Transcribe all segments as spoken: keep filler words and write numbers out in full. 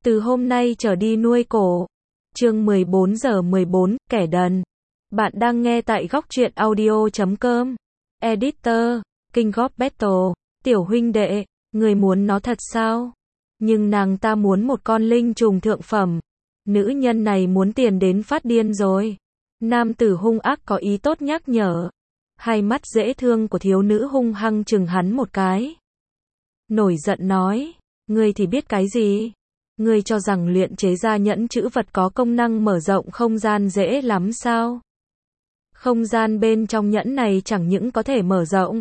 Từ hôm nay trở đi nuôi cổ. Chương mười bốn giờ mười bốn, kẻ đần. Bạn đang nghe tại góc truyện audio chấm com. Editor, King of Battle. Tiểu huynh đệ, người muốn nó thật sao? Nhưng nàng ta muốn một con linh trùng thượng phẩm. Nữ nhân này muốn tiền đến phát điên rồi. Nam tử hung ác có ý tốt nhắc nhở. Hai mắt dễ thương của thiếu nữ hung hăng chừng hắn một cái. Nổi giận nói, ngươi thì biết cái gì? Ngươi cho rằng luyện chế ra nhẫn chữ vật có công năng mở rộng không gian dễ lắm sao? Không gian bên trong nhẫn này chẳng những có thể mở rộng,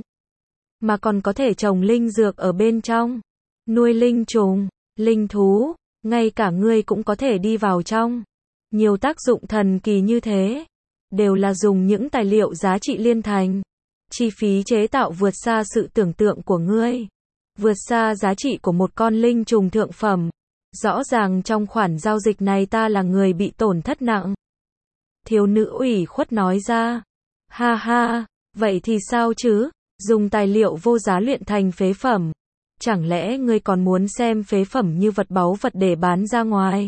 mà còn có thể trồng linh dược ở bên trong, nuôi linh trùng, linh thú, ngay cả ngươi cũng có thể đi vào trong. Nhiều tác dụng thần kỳ như thế, đều là dùng những tài liệu giá trị liên thành. Chi phí chế tạo vượt xa sự tưởng tượng của ngươi, vượt xa giá trị của một con linh trùng thượng phẩm. Rõ ràng trong khoản giao dịch này ta là người bị tổn thất nặng. Thiếu nữ ủy khuất nói ra. Ha ha, vậy thì sao chứ? Dùng tài liệu vô giá luyện thành phế phẩm. Chẳng lẽ ngươi còn muốn xem phế phẩm như vật báu vật để bán ra ngoài?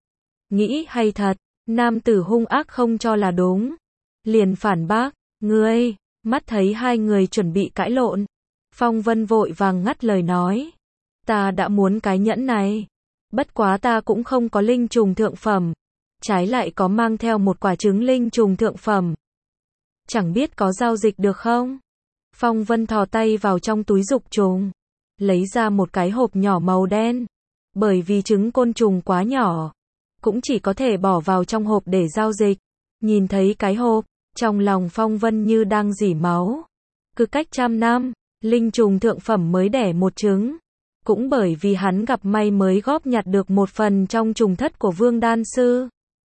Nghĩ hay thật, nam tử hung ác không cho là đúng. Liền phản bác, ngươi, mắt thấy hai người chuẩn bị cãi lộn. Phong Vân vội vàng ngắt lời nói. Ta đã muốn cái nhẫn này. Bất quá ta cũng không có linh trùng thượng phẩm. Trái lại có mang theo một quả trứng linh trùng thượng phẩm. Chẳng biết có giao dịch được không? Phong Vân thò tay vào trong túi dục trùng. Lấy ra một cái hộp nhỏ màu đen. Bởi vì trứng côn trùng quá nhỏ, cũng chỉ có thể bỏ vào trong hộp để giao dịch. Nhìn thấy cái hộp, trong lòng Phong Vân như đang rỉ máu. Cứ cách trăm năm, linh trùng thượng phẩm mới đẻ một trứng. Cũng bởi vì hắn gặp may mới góp nhặt được một phần trong trùng thất của Vương Đan Sư.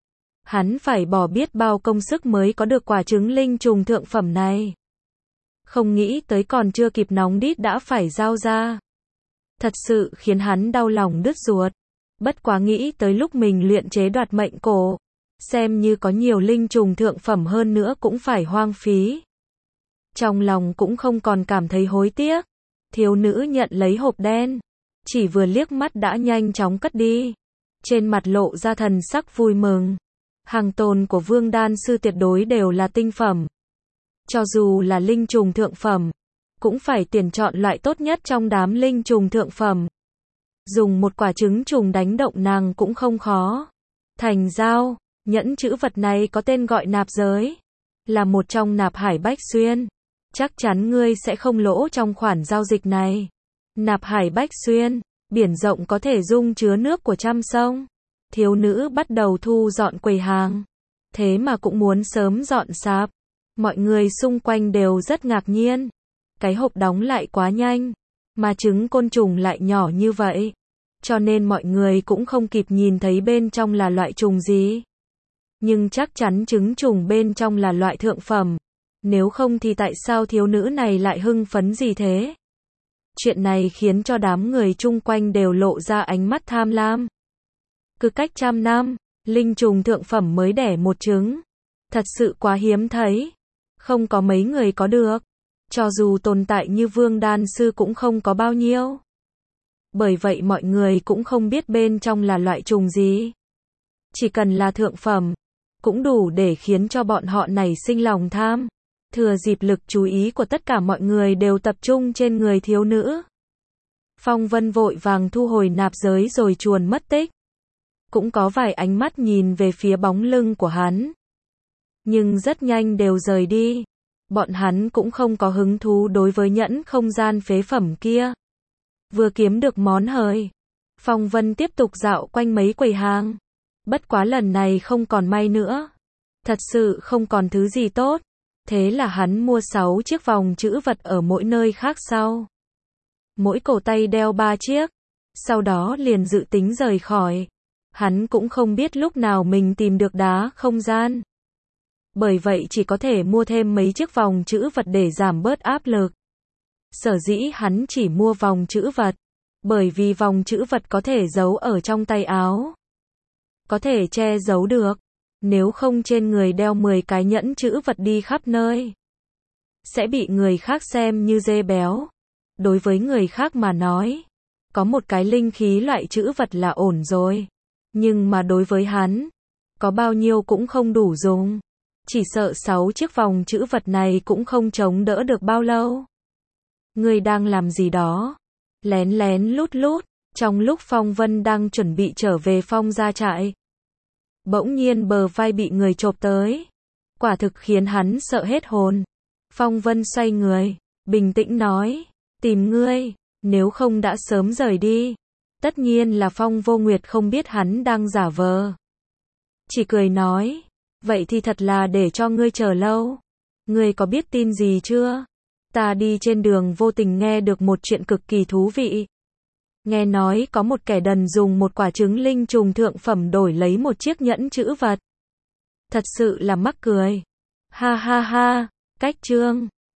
Hắn phải bỏ biết bao công sức mới có được quả trứng linh trùng thượng phẩm này. Không nghĩ tới còn chưa kịp nóng đít đã phải giao ra. Thật sự khiến hắn đau lòng đứt ruột. Bất quá nghĩ tới lúc mình luyện chế đoạt mệnh cổ, xem như có nhiều linh trùng thượng phẩm hơn nữa cũng phải hoang phí. Trong lòng cũng không còn cảm thấy hối tiếc. Thiếu nữ nhận lấy hộp đen, chỉ vừa liếc mắt đã nhanh chóng cất đi. Trên mặt lộ ra thần sắc vui mừng. Hàng tồn của Vương Đan Sư tuyệt đối đều là tinh phẩm. Cho dù là linh trùng thượng phẩm, cũng phải tuyển chọn loại tốt nhất trong đám linh trùng thượng phẩm. Dùng một quả trứng trùng đánh động nàng cũng không khó. Thành giao, nhẫn chữ vật này có tên gọi nạp giới. Là một trong nạp hải bách xuyên. Chắc chắn ngươi sẽ không lỗ trong khoản giao dịch này. Nạp hải bách xuyên, biển rộng có thể dung chứa nước của trăm sông. Thiếu nữ bắt đầu thu dọn quầy hàng. Thế mà cũng muốn sớm dọn sạp. Mọi người xung quanh đều rất ngạc nhiên. Cái hộp đóng lại quá nhanh, mà trứng côn trùng lại nhỏ như vậy. Cho nên mọi người cũng không kịp nhìn thấy bên trong là loại trùng gì. Nhưng chắc chắn trứng trùng bên trong là loại thượng phẩm. Nếu không thì tại sao thiếu nữ này lại hưng phấn gì thế? Chuyện này khiến cho đám người chung quanh đều lộ ra ánh mắt tham lam. Cứ cách trăm năm, linh trùng thượng phẩm mới đẻ một trứng. Thật sự quá hiếm thấy. Không có mấy người có được. Cho dù tồn tại như Vương Đan Sư cũng không có bao nhiêu. Bởi vậy mọi người cũng không biết bên trong là loại trùng gì. Chỉ cần là thượng phẩm, cũng đủ để khiến cho bọn họ nảy sinh lòng tham. Thừa dịp lực chú ý của tất cả mọi người đều tập trung trên người thiếu nữ. Phong Vân vội vàng thu hồi nạp giới rồi chuồn mất tích. Cũng có vài ánh mắt nhìn về phía bóng lưng của hắn. Nhưng rất nhanh đều rời đi. Bọn hắn cũng không có hứng thú đối với nhẫn không gian phế phẩm kia. Vừa kiếm được món hời, Phong Vân tiếp tục dạo quanh mấy quầy hàng. Bất quá lần này không còn may nữa. Thật sự không còn thứ gì tốt. Thế là hắn mua sáu chiếc vòng chữ vật ở mỗi nơi khác sau. Mỗi cổ tay đeo ba chiếc. Sau đó liền dự tính rời khỏi. Hắn cũng không biết lúc nào mình tìm được đá không gian. Bởi vậy chỉ có thể mua thêm mấy chiếc vòng chữ vật để giảm bớt áp lực. Sở dĩ hắn chỉ mua vòng chữ vật. Bởi vì vòng chữ vật có thể giấu ở trong tay áo. Có thể che giấu được. Nếu không trên người đeo mười cái nhẫn chữ vật đi khắp nơi, sẽ bị người khác xem như dê béo. Đối với người khác mà nói, có một cái linh khí loại chữ vật là ổn rồi. Nhưng mà đối với hắn, có bao nhiêu cũng không đủ dùng. Chỉ sợ sáu chiếc vòng chữ vật này cũng không chống đỡ được bao lâu. Ngươi đang làm gì đó? Lén lén lút lút, trong lúc Phong Vân đang chuẩn bị trở về Phong gia trại. Bỗng nhiên bờ vai bị người chộp tới. Quả thực khiến hắn sợ hết hồn. Phong Vân xoay người, bình tĩnh nói, tìm ngươi, nếu không đã sớm rời đi. Tất nhiên là Phong Vô Nguyệt không biết hắn đang giả vờ. Chỉ cười nói, vậy thì thật là để cho ngươi chờ lâu. Ngươi có biết tin gì chưa? Ta đi trên đường vô tình nghe được một chuyện cực kỳ thú vị. Nghe nói có một kẻ đần dùng một quả trứng linh trùng thượng phẩm đổi lấy một chiếc nhẫn chữ vật. Thật sự là mắc cười. Ha ha ha, cách chương.